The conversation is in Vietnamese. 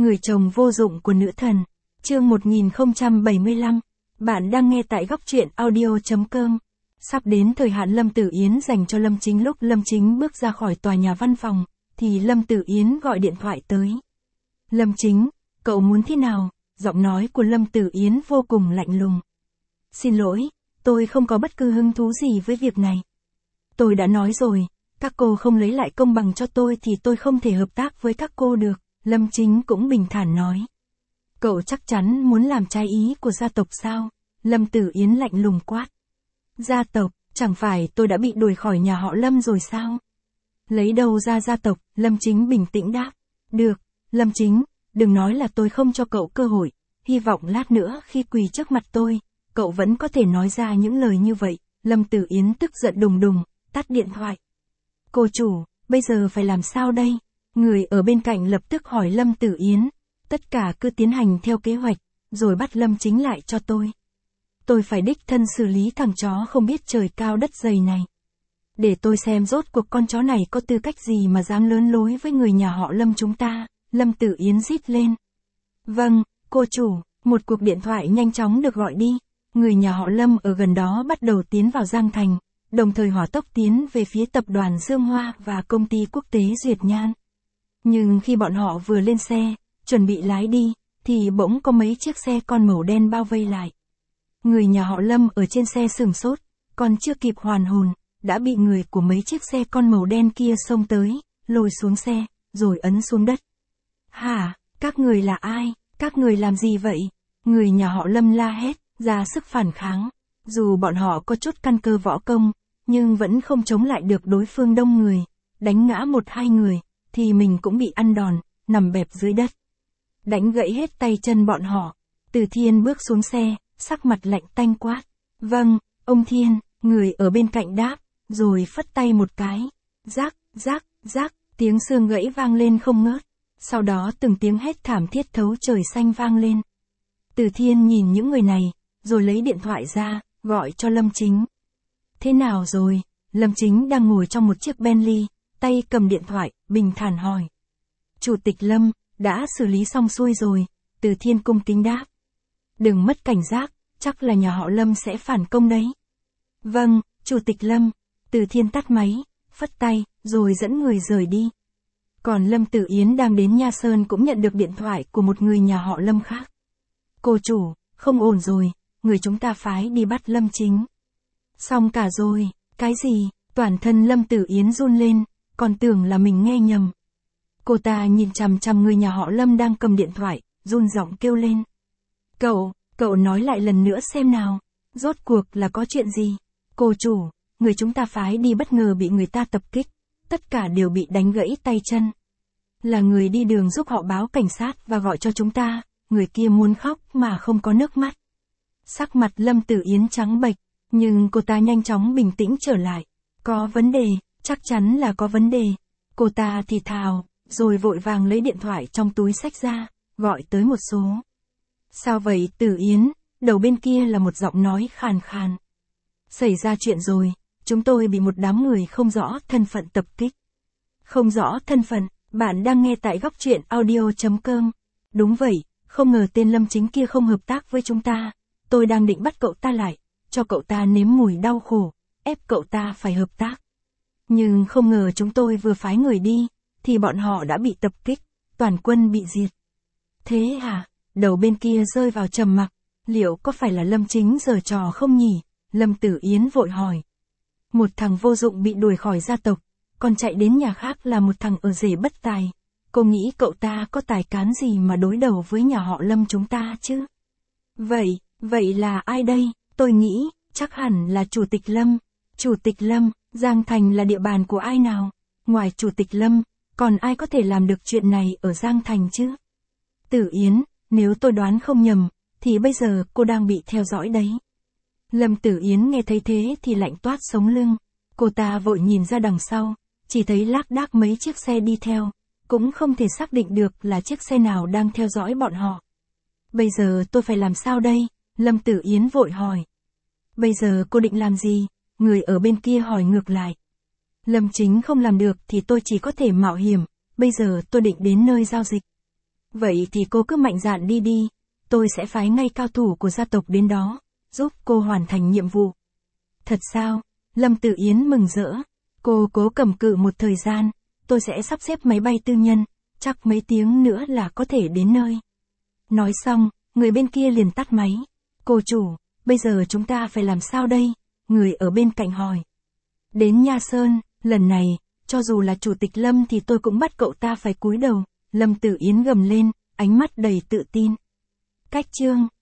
Người chồng vô dụng của nữ thần. Chương 1075. Bạn đang nghe tại góc truyện audio.com. Sắp đến thời hạn Lâm Tử Yến dành cho Lâm Chính. Lúc Lâm Chính bước ra khỏi tòa nhà văn phòng, thì Lâm Tử Yến gọi điện thoại tới. Lâm Chính, cậu muốn thế nào? Giọng nói của Lâm Tử Yến vô cùng lạnh lùng. Xin lỗi, tôi không có bất cứ hứng thú gì với việc này. Tôi đã nói rồi, các cô không lấy lại công bằng cho tôi thì tôi không thể hợp tác với các cô được. Lâm Chính cũng bình thản nói. Cậu chắc chắn muốn làm trái ý của gia tộc sao? Lâm Tử Yến lạnh lùng quát. Gia tộc, chẳng phải tôi đã bị đuổi khỏi nhà họ Lâm rồi sao? Lấy đâu ra gia tộc? Lâm Chính bình tĩnh đáp. Được, Lâm Chính, đừng nói là tôi không cho cậu cơ hội. Hy vọng lát nữa khi quỳ trước mặt tôi, cậu vẫn có thể nói ra những lời như vậy. Lâm Tử Yến tức giận đùng đùng, tắt điện thoại. Cô chủ, bây giờ phải làm sao đây? Người ở bên cạnh lập tức hỏi Lâm Tử Yến. Tất cả cứ tiến hành theo kế hoạch, rồi bắt Lâm Chính lại cho tôi. Tôi phải đích thân xử lý thằng chó không biết trời cao đất dày này. Để tôi xem rốt cuộc con chó này có tư cách gì mà dám lớn lối với người nhà họ Lâm chúng ta. Lâm Tử Yến rít lên. Vâng, cô chủ, một cuộc điện thoại nhanh chóng được gọi đi. Người nhà họ Lâm ở gần đó bắt đầu tiến vào Giang Thành, đồng thời hỏa tốc tiến về phía tập đoàn Dương Hoa và công ty quốc tế Duyệt Nhan. Nhưng khi bọn họ vừa lên xe, chuẩn bị lái đi, thì bỗng có mấy chiếc xe con màu đen bao vây lại. Người nhà họ Lâm ở trên xe sửng sốt, còn chưa kịp hoàn hồn, đã bị người của mấy chiếc xe con màu đen kia xông tới, lôi xuống xe, rồi ấn xuống đất. Hả, các người là ai? Các người làm gì vậy? Người nhà họ Lâm la hét, ra sức phản kháng. Dù bọn họ có chút căn cơ võ công, nhưng vẫn không chống lại được đối phương đông người. Đánh ngã một hai người, thì mình cũng bị ăn đòn, nằm bẹp dưới đất. Đánh gãy hết tay chân bọn họ. Từ Thiên bước xuống xe, sắc mặt lạnh tanh quát. Vâng, ông Thiên, người ở bên cạnh đáp, rồi phất tay một cái. Rác, rác, rác, tiếng xương gãy vang lên không ngớt. Sau đó từng tiếng hét thảm thiết thấu trời xanh vang lên. Từ Thiên nhìn những người này, rồi lấy điện thoại ra, gọi cho Lâm Chính. Thế nào rồi? Lâm Chính đang ngồi trong một chiếc Bentley, tay cầm điện thoại, bình thản hỏi. Chủ tịch Lâm, đã xử lý xong xuôi rồi. Từ Thiên cung kính đáp. Đừng mất cảnh giác, chắc là nhà họ Lâm sẽ phản công đấy. Vâng, Chủ tịch Lâm. Từ Thiên tắt máy, phất tay, rồi dẫn người rời đi. Còn Lâm Tử Yến đang đến Nha Sơn cũng nhận được điện thoại của một người nhà họ Lâm khác. Cô chủ, không ổn rồi, người chúng ta phái đi bắt Lâm Chính. Xong cả rồi, cái gì? Toàn thân Lâm Tử Yến run lên, còn tưởng là mình nghe nhầm. Cô ta nhìn chằm chằm người nhà họ Lâm đang cầm điện thoại, run giọng kêu lên. Cậu nói lại lần nữa xem nào, rốt cuộc là có chuyện gì? Cô chủ, người chúng ta phái đi bất ngờ bị người ta tập kích, tất cả đều bị đánh gãy tay chân. Là người đi đường giúp họ báo cảnh sát và gọi cho chúng ta, người kia muốn khóc mà không có nước mắt. Sắc mặt Lâm Tử Yến trắng bệch, nhưng cô ta nhanh chóng bình tĩnh trở lại. Có vấn đề, chắc chắn là có vấn đề. Cô ta thì thào, rồi vội vàng lấy điện thoại trong túi xách ra, gọi tới một số. Sao vậy Tử Yến? Đầu bên kia là một giọng nói khàn khàn. Xảy ra chuyện rồi, chúng tôi bị một đám người không rõ thân phận tập kích. Không rõ thân phận, bạn đang nghe tại góc truyện audio.com. Đúng vậy, không ngờ tên Lâm Chính kia không hợp tác với chúng ta. Tôi đang định bắt cậu ta lại, cho cậu ta nếm mùi đau khổ, ép cậu ta phải hợp tác. Nhưng không ngờ chúng tôi vừa phái người đi, thì bọn họ đã bị tập kích, toàn quân bị diệt. Thế hả? Đầu bên kia rơi vào trầm mặc, liệu có phải là Lâm Chính giở trò không nhỉ? Lâm Tử Yến vội hỏi. Một thằng vô dụng bị đuổi khỏi gia tộc, còn chạy đến nhà khác là một thằng ở rể bất tài. Cô nghĩ cậu ta có tài cán gì mà đối đầu với nhà họ Lâm chúng ta chứ? Vậy là ai đây? Tôi nghĩ, chắc hẳn là Chủ tịch Lâm. Chủ tịch Lâm, Giang Thành là địa bàn của ai nào? Ngoài Chủ tịch Lâm, còn ai có thể làm được chuyện này ở Giang Thành chứ? Tử Yến, nếu tôi đoán không nhầm, thì bây giờ cô đang bị theo dõi đấy. Lâm Tử Yến nghe thấy thế thì lạnh toát sống lưng. Cô ta vội nhìn ra đằng sau, chỉ thấy lác đác mấy chiếc xe đi theo, cũng không thể xác định được là chiếc xe nào đang theo dõi bọn họ. Bây giờ tôi phải làm sao đây? Lâm Tử Yến vội hỏi. Bây giờ cô định làm gì? Người ở bên kia hỏi ngược lại. Lâm Chính không làm được thì tôi chỉ có thể mạo hiểm, bây giờ tôi định đến nơi giao dịch. Vậy thì cô cứ mạnh dạn đi đi, tôi sẽ phái ngay cao thủ của gia tộc đến đó, giúp cô hoàn thành nhiệm vụ. Thật sao? Lâm Tử Yến mừng rỡ. Cô cố cầm cự một thời gian, tôi sẽ sắp xếp máy bay tư nhân, chắc mấy tiếng nữa là có thể đến nơi. Nói xong, người bên kia liền tắt máy. Cô chủ, bây giờ chúng ta phải làm sao đây? Người ở bên cạnh hỏi. Đến Nha Sơn, lần này, cho dù là chủ tịch Lâm thì tôi cũng bắt cậu ta phải cúi đầu. Lâm Tử Yến gầm lên, ánh mắt đầy tự tin. Cách chương